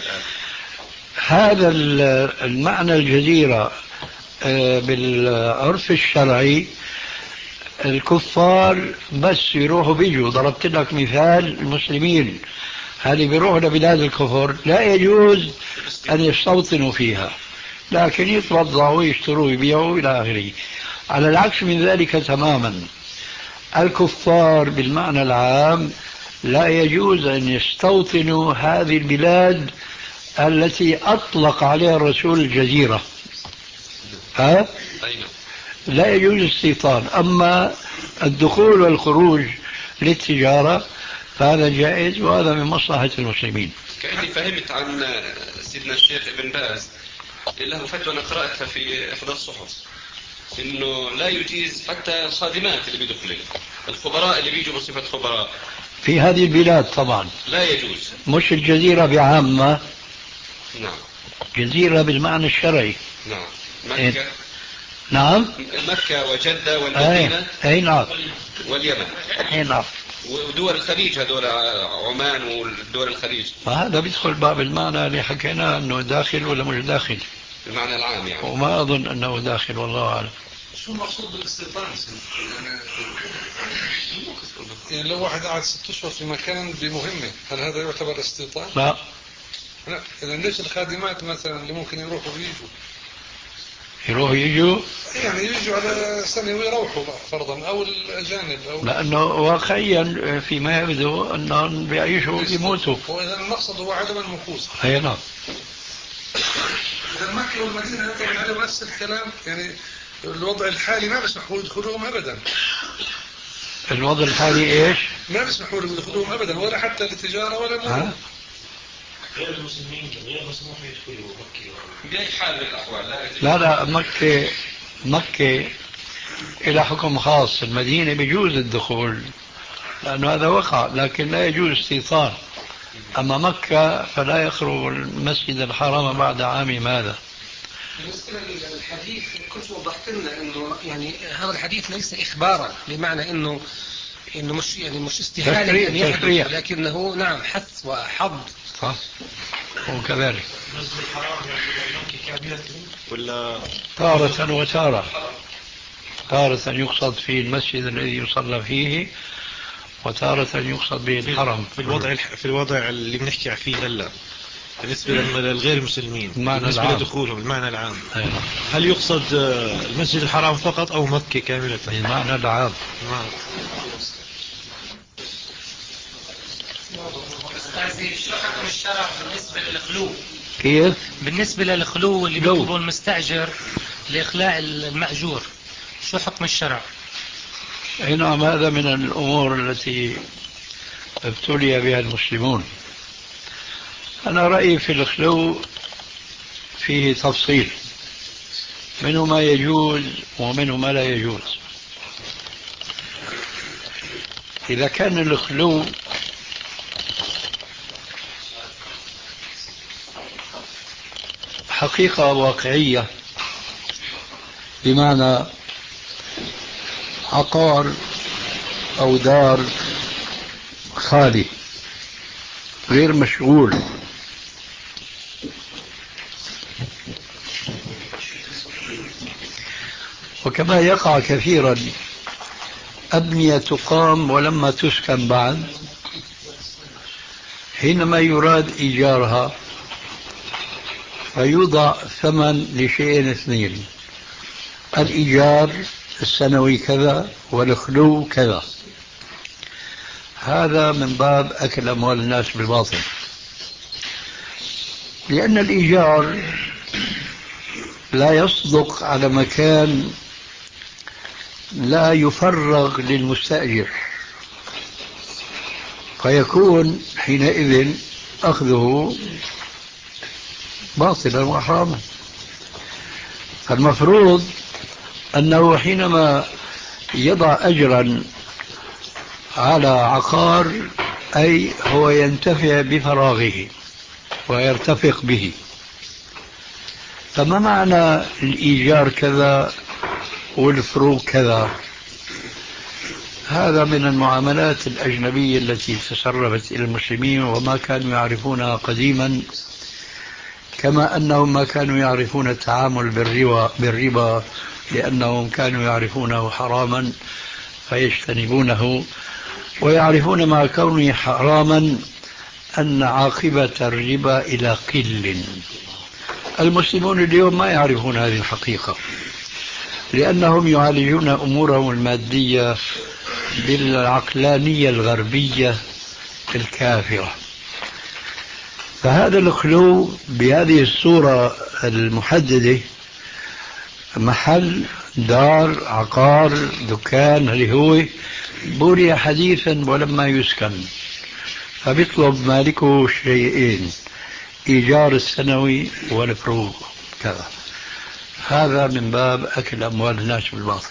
هذا المعنى الجزيرة بالعرف الشرعي الكفار بس يروحوا بيجوا. ضربت لك مثال المسلمين، هذه بيروحوا لبلاد الكفر لا يجوز أن يستوطنوا فيها، لكن يتوضعوا ويشتروا ويبيعوا إلى آخره. على العكس من ذلك تماما الكفار بالمعنى العام لا يجوز أن يستوطنوا هذه البلاد التي أطلق عليها الرسول الجزيرة. ها؟ لا يجوز الاستيطان. أما الدخول والخروج للتجارة فهذا جائز، وهذا من مصلحة المسلمين. كأني فهمت عن سيدنا الشيخ ابن باز له فتوى أنا قرأتها في إحدى الصحف إنه لا يجيز حتى الخادمات اللي بيدخلوا، الخبراء اللي بيجوا بصفة خبراء في هذه البلاد طبعا لا يجوز. مش الجزيرة بعامة. نعم. جزيرة بالمعنى الشرعي. نعم. مكة. نعم. مكة وجدة والمدينة. أي نعم. واليمن. أي نعم. ودول الخليج هذول عمان والدول الخليج. فهذا بيدخل باب المعنى اللي حكيناه أنه داخل ولا مش داخل. المعنى العام يعني. وما أظن أنه داخل والله أعلم. شو المقصود بالاستيطان؟ يعني لو واحد قاعد ست أشهر في مكان بمهمة هل هذا يعتبر استيطان؟ لا. لا. إذا ليش الخادمات مثلا اللي ممكن يروحوا ويجوا؟ يروحوا يجوا؟ يعني يجوا على سنة ويروحوا فرضا أو الأجانب أو لأنه واقعيا فيما يبدو أنهم بيعيشوا ويموتوا. وإذا المقصد هو عدم المكوس. أي نعم. إذا مكة والمدينة يعتمد عليهم نفس الكلام، يعني الوضع الحالي ما بيسمحوا يدخلوهم أبدا. الوضع الحالي إيش؟ ما بيسمحوا لهم يدخلوهم أبدا ولا حتى للتجارة ولا مرة. غير المسلمين غير مسموح يدخلوا مكة بأي حال من الأحوال. لا لا مكة مكة إلى حكم خاص، المدينة بيجوز الدخول لأنه هذا وقع، لكن لا يجوز استيطان. أما مكة فلا يخرج المسجد الحرام بعد عام ماذا؟ بالنسبة للحديث كنت وضحت لنا انه يعني هذا الحديث ليس اخبارا بمعنى انه انه مش يعني مش استحالة ان يحدث، لكنه نعم حث وحض. صح وكذلك ولا تارة وتارة، تارة يقصد فيه المسجد الذي يصلى فيه، وتارة يقصد به الحرم. في الوضع في الوضع اللي بنحكي فيه هلا بالنسبة للغير المسلمين، بالنسبة العام. لدخولهم المعنى العام، أيوة. هل يقصد المسجد الحرام فقط أو مكة كاملة؟ المعنى العام. شو حكم الشرع بالنسبة للخلو؟ كيف؟ بالنسبة للخلو اللي بيطلبه المستأجر لإخلاء المأجور، شو حكم الشرع؟ نعم، هذا من الأمور التي ابتلي بها المسلمون. أنا رأيي في الخلو فيه تفصيل، منه ما يجوز ومنه ما لا يجوز. إذا كان الخلو حقيقة واقعية، بمعنى عقار أو دار خالي غير مشغول، وكما يقع كثيرا أبنية تقام ولما تسكن بعد، حينما يراد إيجارها فيوضع ثمن لشيئين اثنين: الإيجار السنوي كذا والخلو كذا. هذا من باب أكل أموال الناس بالباطل، لأن الإيجار لا يصدق على مكان لا يفرغ للمستأجر، فيكون حينئذ أخذه باطلا وحراما. فالمفروض أنه حينما يضع أجرا على عقار أي هو ينتفع بفراغه ويرتفق به. فما معنى الإيجار كذا والفروق كذا؟ هذا من المعاملات الأجنبية التي تسربت إلى المسلمين وما كانوا يعرفونها قديما، كما أنهم ما كانوا يعرفون التعامل بالربا, بالربا لأنهم كانوا يعرفونه حراما فيجتنبونه، ويعرفون مع كونه حراما أن عاقبة الربا إلى قل. المسلمون اليوم ما يعرفون هذه الحقيقة، لأنهم يعالجون أمورهم المادية بالعقلانية الغربية الكافرة. فهذا الخلو بهذه الصورة المحددة، محل، دار، عقار، دكان، اللي هو بني حديثا ولما يسكن، فبيطلب مالكه شيئين: إيجار السنوي والفروق كذا. هذا من باب أكل أموال الناس بالباطل.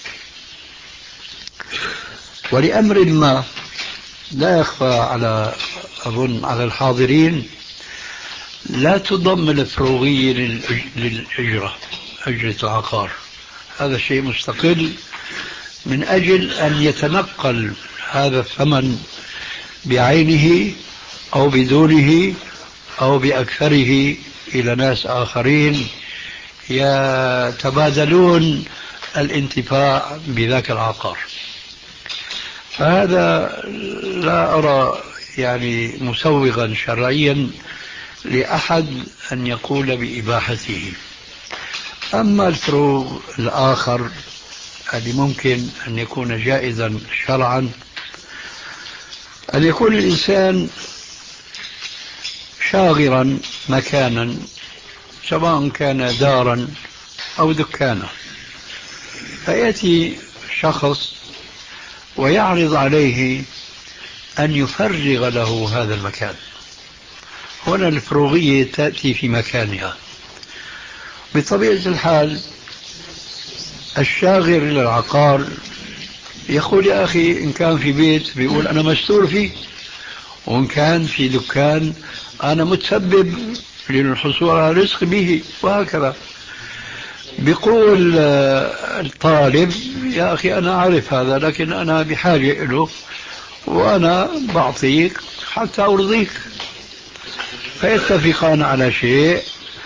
ولأمر ما لا يخفى على أظن على الحاضرين، لا تضم الفروغية للأجرة، أجرة العقار، هذا شيء مستقل من أجل أن يتنقل هذا الثمن بعينه أو بدونه أو بأكثره إلى ناس آخرين يتبادلون الانتفاع بذاك العقار. فهذا لا أرى يعني مسوغا شرعيا لأحد أن يقول بإباحته. أما الفروق الآخر الذي ممكن أن يكون جائزا شرعا، أن يكون الإنسان شاغرا مكانا سواء كان دارا أو دكانا، فيأتي شخص ويعرض عليه أن يفرغ له هذا المكان. هنا الفروغية تأتي في مكانها. بطبيعة الحال الشاغر للعقار يقول: يا أخي إن كان في بيت بيقول أنا مستور فيه، وإن كان في دكان أنا متسبب للحصول على رزق به، وهكذا. بيقول الطالب يا أخي أنا أعرف هذا لكن أنا بحاجة له وأنا بعطيك حتى أرضيك، فيتفقان على شيء،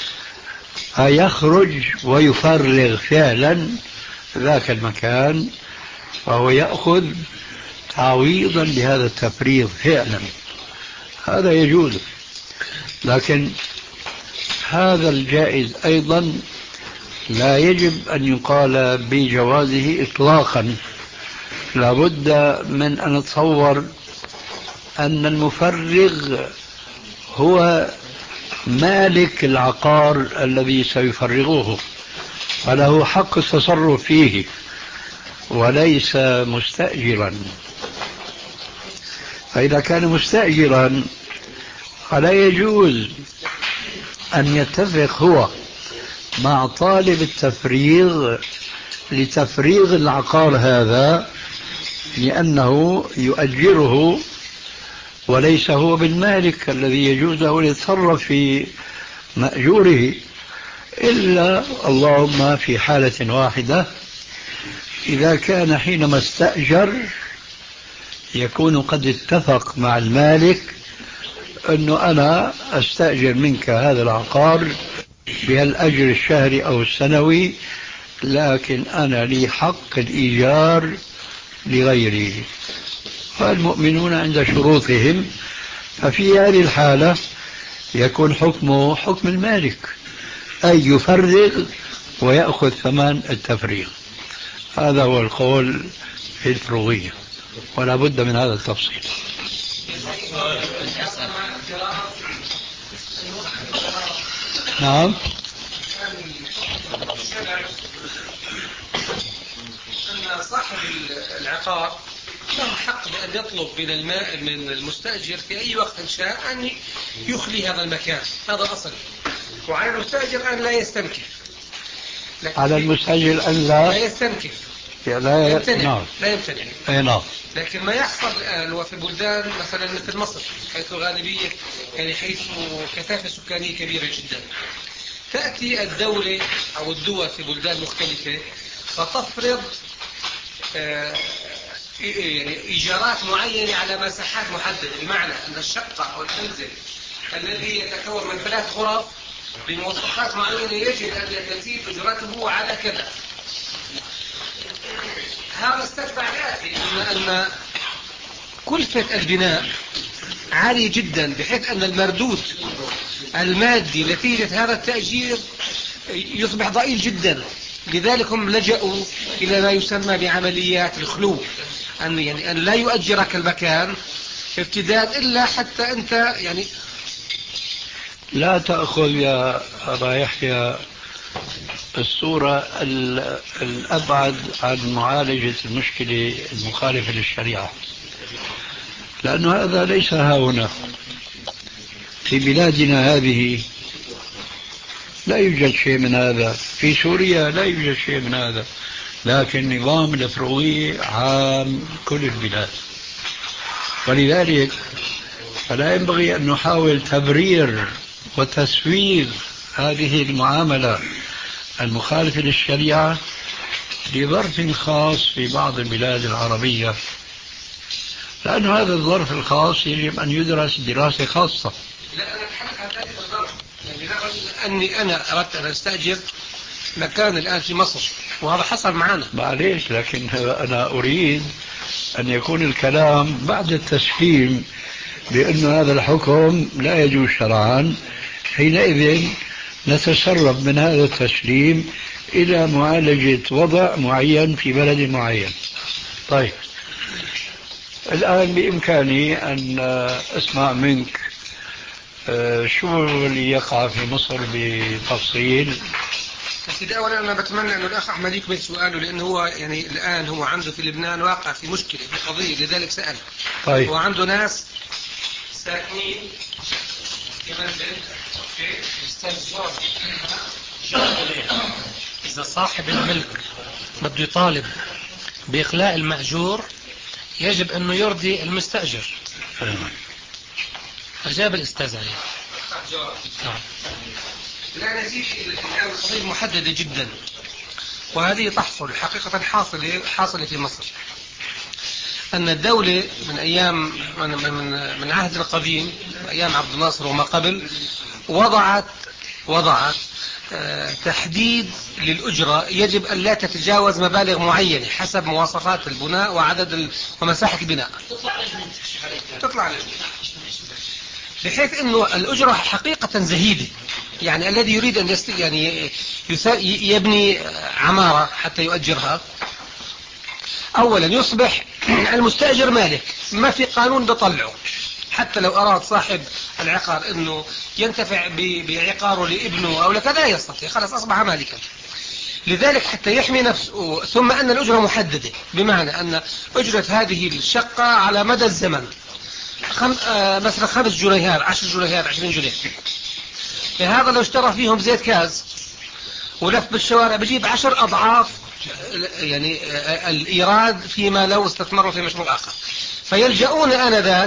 يخرج ويفرغ فعلا ذاك المكان، فهو يأخذ تعويضا لهذا التفريغ فعلا، هذا يجوز. لكن هذا الجائز أيضا لا يجب أن يقال بجوازه إطلاقا، لابد من أن نتصور أن المفرغ هو مالك العقار الذي سيفرغه، فله حق التصرف فيه وليس مستأجرا. فإذا كان مستأجرا فلا يجوز أن يتفق هو مع طالب التفريغ لتفريغ العقار هذا، لأنه يؤجره وليس هو بالمالك الذي يجوز له أن يتصرف في مأجوره، إلا اللهم في حالة واحدة، إذا كان حينما استأجر يكون قد اتفق مع المالك أنه أنا أستأجر منك هذا العقار بهالأجر الشهري أو السنوي، لكن أنا لي حق الإيجار لغيري، فالمؤمنون عند شروطهم. ففي هذه الحالة يكون حكمه حكم المالك، أي يفرغ ويأخذ ثمن التفريغ. هذا هو القول في الفروغية، ولا بد من هذا التفصيل. نعم. أن صاحب العقار له حق بأن يطلب من الماء من المستأجر في أي وقت شاء أن يخلي هذا المكان، هذا أصل. وعلى المستأجر أن لا يستنكف. على المستأجر أن لا, لا يستنكف، لا يمتنع. نعم. لا يمتنع. أي نعم. لكن ما يحصل الآن وفي بلدان مثلا مثل مصر، حيث غالبية يعني حيث كثافة سكانية كبيرة جدا، تأتي الدولة أو الدول في بلدان مختلفة فتفرض آه يعني إيجارات معينة على مساحات محددة، بمعنى أن الشقة أو المنزل الذي يتكون من ثلاث غرف بمواصفات معينة يجب أن تزيد أجرته على كذا. هذا استتبع يأتي أن كلفة البناء عالية جدا، بحيث أن المردود المادي نتيجة هذا التأجير يصبح ضئيل جدا. لذلك هم لجأوا إلى ما يسمى بعمليات الخلو، أن يعني أن لا يؤجرك المكان ابتداء إلا حتى أنت يعني لا تأخذ يا أبا يحيى الصورة الأبعد عن معالجة المشكلة المخالفة للشريعة، لأن هذا ليس هنا في بلادنا هذه، لا يوجد شيء من هذا، في سوريا لا يوجد شيء من هذا، لكن نظام الفروغية عام كل البلاد. ولذلك فلا ينبغي أن نحاول تبرير وتسويغ هذه المعاملة المخالفة للشريعة لظرف خاص في بعض البلاد العربية، لأن هذا الظرف الخاص يجب أن يدرس دراسة خاصة. لا أنا أتحدث عن ذلك الظرف، يعني أني أنا أردت أن أستأجر مكان الآن في مصر وهذا حصل معنا. معليش، لكن أنا أريد أن يكون الكلام بعد التسليم بأن هذا الحكم لا يجوز شرعا، حينئذ نتسرب من هذا التسليم إلى معالجة وضع معين في بلد معين. طيب، الآن بإمكاني أن أسمع منك شو اللي يقع في مصر بتفصيل. سيدي أولا أنا بتمنى أن الأخ أحمد يكمل سؤاله، لأنه هو يعني الآن هو عنده في لبنان واقع في مشكلة في قضية، لذلك سأل. طيب. هو عنده ناس ساكنين في منزل يستأجرون، إذا صاحب الملك بده يطالب بإخلاء المأجور يجب أنه يرضي المستأجر. أجاب الأستاذ عليه. نعم. لا نسيت الآن قضية محددة جدا، وهذه تحصل حقيقة حاصلة حاصلة في مصر، أن الدولة من أيام من من من عهد القديم أيام عبد الناصر وما قبل وضعت وضعت تحديد للأجرة يجب أن لا تتجاوز مبالغ معينة حسب مواصفات البناء وعدد ومساحة البناء. تطلع بحيث أنه الأجرة حقيقة زهيدة، يعني الذي يريد أن يست... يعني يبني عمارة حتى يؤجرها أولا يصبح المستأجر مالك، ما في قانون بطلعه، حتى لو أراد صاحب العقار أنه ينتفع بعقاره لابنه أو لكذا يستطيع، خلاص أصبح مالكا. لذلك حتى يحمي نفسه، ثم أن الأجرة محددة، بمعنى أن أجرة هذه الشقة على مدى الزمن خم... آه مثلا خمس جنيهات عشر جنيهات عشرين جنيه. هذا لو اشترى فيهم زيت كاز ولف بالشوارع بجيب عشر أضعاف يعني آه الإيراد فيما لو استثمروا في مشروع آخر. فيلجؤون آنذاك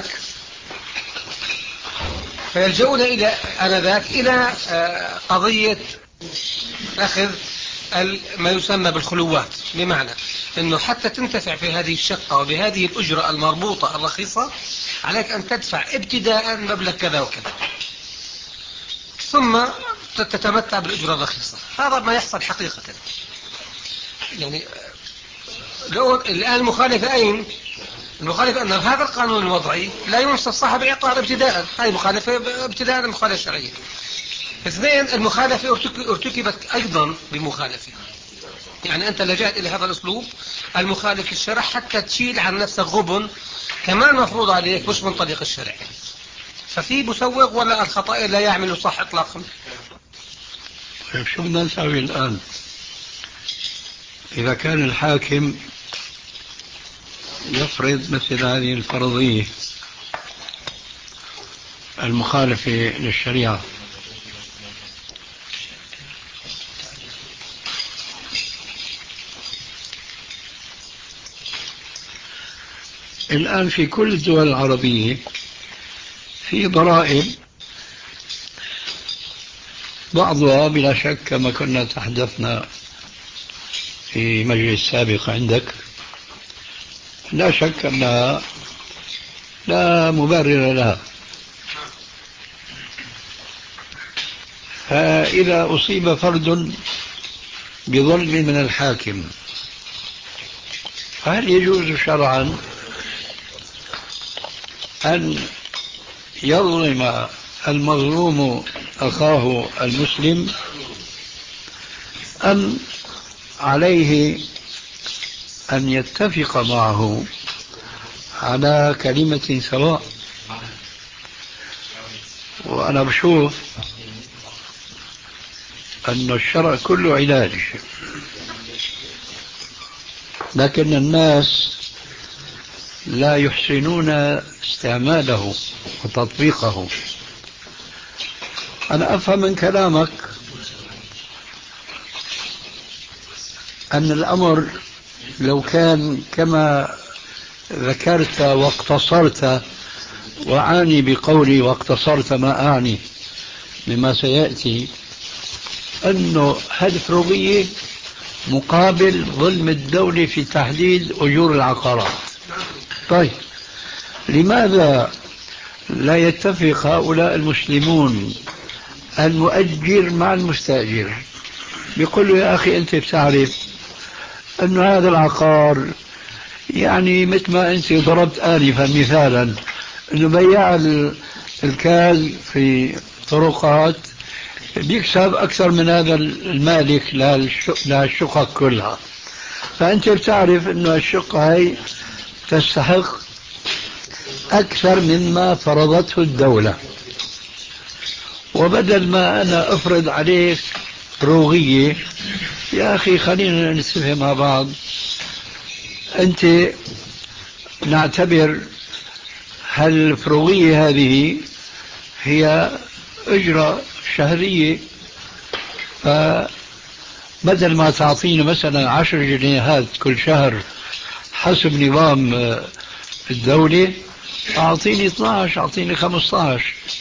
فيلجؤون إلى آنذاك إلى آه قضية أخذ ما يسمى بالخلوات، بمعنى أنه حتى تنتفع في هذه الشقة وبهذه الأجرة المربوطة الرخيصة عليك أن تدفع ابتداء مبلغ كذا وكذا، ثم تتمتع بالأجرة الرخيصة. هذا ما يحصل حقيقة. يعني الآن المخالفة أين؟ المخالفة أن هذا القانون الوضعي لا ينصف صاحب العقار ابتداء، هذه مخالفة ابتداء المخالفة الشرعية. اثنين، المخالفة ارتكبت أيضا بمخالفة، يعني أنت لجأت إلى هذا الأسلوب المخالف للشرع حتى تشيل عن نفسك غبن كمان مفروض عليك مش من طريق الشرع. ففي مسوغ ولا الخطأ لا يعمل صح إطلاقا؟ طيب شو بدنا نسوي الآن إذا كان الحاكم يفرض مثل هذه الفرضية المخالفة للشريعة؟ الآن في كل الدول العربية في ضرائب، بعضها بلا شك كما كنا تحدثنا في مجلس سابق عندك لا شك أنها لا مبرر لها. فإذا أصيب فرد بظلم من الحاكم فهل يجوز شرعا أن يظلم المظلوم أخاه المسلم، أم عليه أن يتفق معه على كلمة سواء؟ وأنا بشوف أن الشرع كله علاج، لكن الناس لا يحسنون استعماله وتطبيقه. أنا أفهم من كلامك أن الأمر لو كان كما ذكرت واقتصرت، وأعني بقولي واقتصرت ما أعني مما سيأتي، أنه هالفروضية مقابل ظلم الدولة في تحديد أجور العقارات. طيب لماذا لا يتفق هؤلاء المسلمون المؤجر مع المستأجر؟ بيقول له يا أخي أنت بتعرف أن هذا العقار يعني مثل ما أنت ضربت آنفا مثالا أنه بياع الكاز في طرقات بيكسب أكثر من هذا المالك للشقق كلها، فأنت بتعرف أنه الشقة هي تستحق أكثر مما فرضته الدولة، وبدل ما أنا أفرض عليك روغية يا أخي خلينا نتفق مع بعض، أنت نعتبر هالفروغية هذه هي أجرة شهرية، فبدل ما تعطيني مثلا عشر جنيهات كل شهر حسب نظام الدولة أعطيني اثناشر أعطيني خمسة عشر،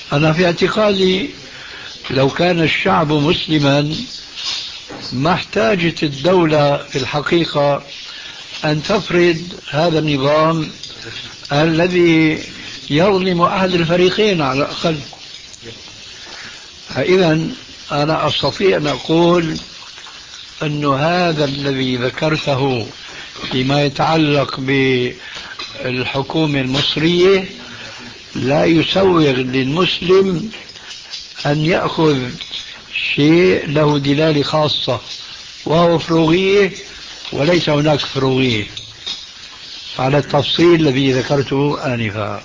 أنا في اعتقادي لو كان الشعب مسلما ما احتاجت الدولة في الحقيقة أن تفرض هذا النظام الذي يظلم أحد الفريقين على الأقل. فإذا أنا أستطيع أن أقول أن هذا الذي ذكرته فيما يتعلق بالحكومة المصرية لا يسوغ للمسلم أن يأخذ شيء له دلالة خاصة وهو فروغية، وليس هناك فروغية على التفصيل الذي ذكرته آنفا.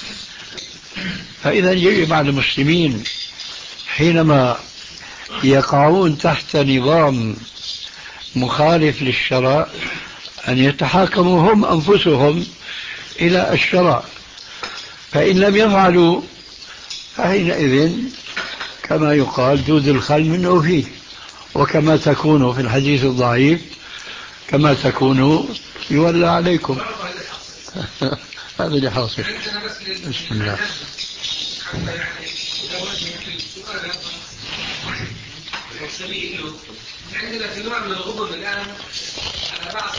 فإذا يجب على المسلمين حينما يقعون تحت نظام مخالف للشرع أن يتحاكموا هم أنفسهم إلى الشرع، فإن لم يفعلوا فحينئذ كما يقال دود الخل منه فيه، وكما تكونوا في الحديث الضعيف كما تكونوا يولى عليكم. هذا اللي حاصل. بسم الله. عندنا في نوع من الغبن الآن على بعض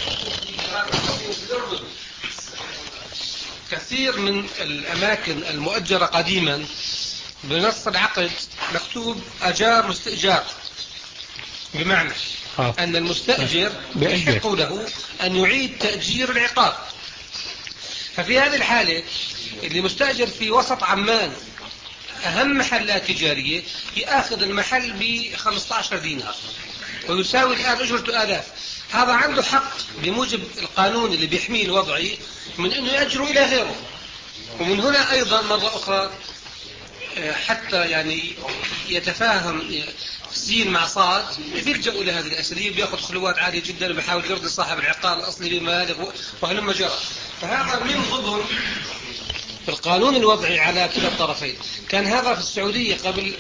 كثير من الأماكن المؤجرة قديما بنص العقد مكتوب أجار مستئجار، بمعنى آه. أن المستأجر يحق له أن يعيد تأجير العقار. ففي هذه الحالة اللي مستأجر في وسط عمان أهم محلات تجارية يأخذ المحل ب خمسة عشر دينار ويساوي الآن أجرته آلاف. هذا عنده حق بموجب القانون اللي بيحميه الوضعي من أنه يأجره إلى غيره. ومن هنا أيضا مرة أخرى حتى يعني يتفاهم سين مع صاد بيلجأوا لهذه الأساليب، بيأخذ خلوات عالية جدا وبيحاول يرضي صاحب العقار الأصلي بمبالغ وهلم جرى. فهذا من ضمن القانون الوضعي على كلا الطرفين. كان هذا في السعودية قبل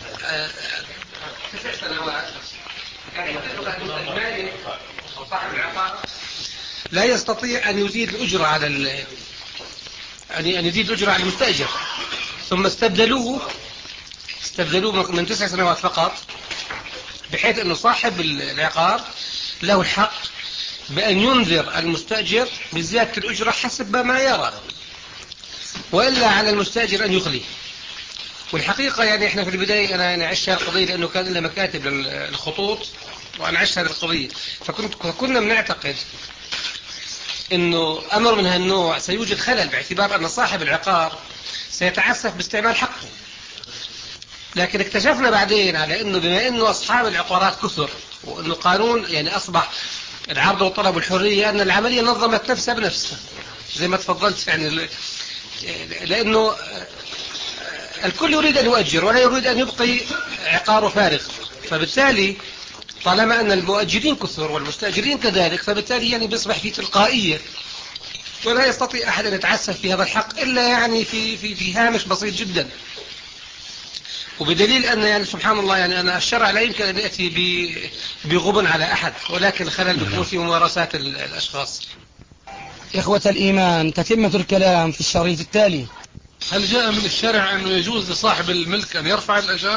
تسع سنوات، كان المالك أو صاحب العقار لا يستطيع أن يزيد الأجرة على أن يزيد الأجرة على المستأجر، ثم استبدلوه استبدلوه من تسع سنوات فقط، بحيث أنه صاحب العقار له الحق بأن ينذر المستأجر بزيادة الأجرة حسب ما يرى، وإلا على المستأجر أن يخلي. والحقيقة يعني إحنا في البداية أنا يعني عشت هذه القضية لأنه كان لنا مكاتب للخطوط وأنا عشت هذه القضية، فكنت فكنا بنعتقد إنه أمر من هالنوع سيوجد خلل باعتبار أن صاحب العقار سيتعسف باستعمال حقه. لكن اكتشفنا بعدين على إنه بما إنه أصحاب العقارات كثر وإنه قانون يعني أصبح العرض والطلب والحرية، أن العملية نظمت نفسها بنفسها زي ما تفضلت يعني، لأنه الكل يريد أن يؤجر ولا يريد أن يبقي عقاره فارغ. فبالتالي طالما أن المؤجرين كثر والمستأجرين كذلك، فبالتالي يعني بيصبح في تلقائية ولا يستطيع أحد أن يتعسف في هذا الحق إلا يعني في في في هامش بسيط جدا. وبدليل أن يعني سبحان الله يعني أنا الشرع لا يمكن أن يأتي بغبن على أحد، ولكن خلل بيكون في ممارسات الأشخاص. إخوة الإيمان، تتمة الكلام في الشريط التالي. هل جاء من الشرع أنه يجوز لصاحب الملك أن يرفع الأجار؟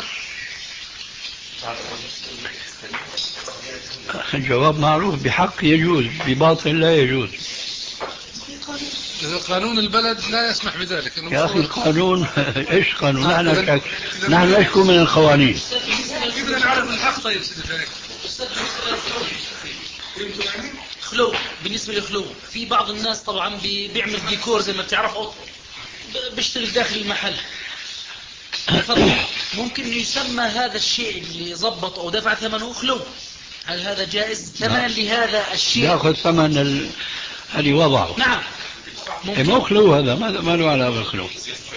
الجواب معروف، بحق يجوز، بباطل لا يجوز. إذا قانون البلد لا يسمح بذلك. يا أخي القانون إيش قانون؟ نحن نحن نشكو من القوانين. كيف نعرف الحق؟ طيب خلو بالنسبة للخلو، في بعض الناس طبعا بيعمل ديكور زي ما بتعرفوا، بيشتغل داخل المحل. ممكن يسمى هذا الشيء اللي ظبط أو دفع ثمنه خلو، هل هذا جائز ثمنا لهذا الشيء؟ يأخذ ثمن ال... اللي وضعه. نعم. مو خلو هذا، ما له علاقة بالخلو،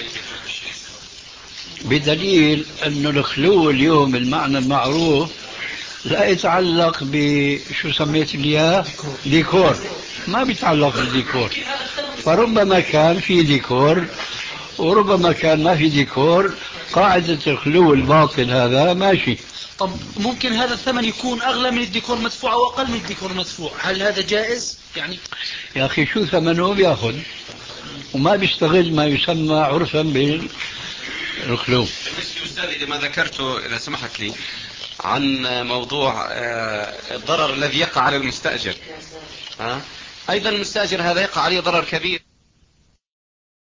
بدليل أنه الخلو اليوم المعنى المعروف لا يتعلق بشو سميت لي ديكور، ما بيتعلق بالديكور. فربما كان في ديكور وربما كان ما في ديكور، قاعدة الخلو الباطل هذا ماشي. طب ممكن هذا الثمن يكون أغلى من الديكور مدفوع أو أقل من الديكور مدفوع، هل هذا جائز؟ يعني يا أخي شو ثمنه بياخذ، وما بيستغل ما يسمى عرفا الخلو. بالنسبة أستاذي لما ذكرته إذا سمحت لي عن موضوع الضرر الذي يقع على المستأجر، ها؟ أيضا المستأجر هذا يقع عليه ضرر كبير.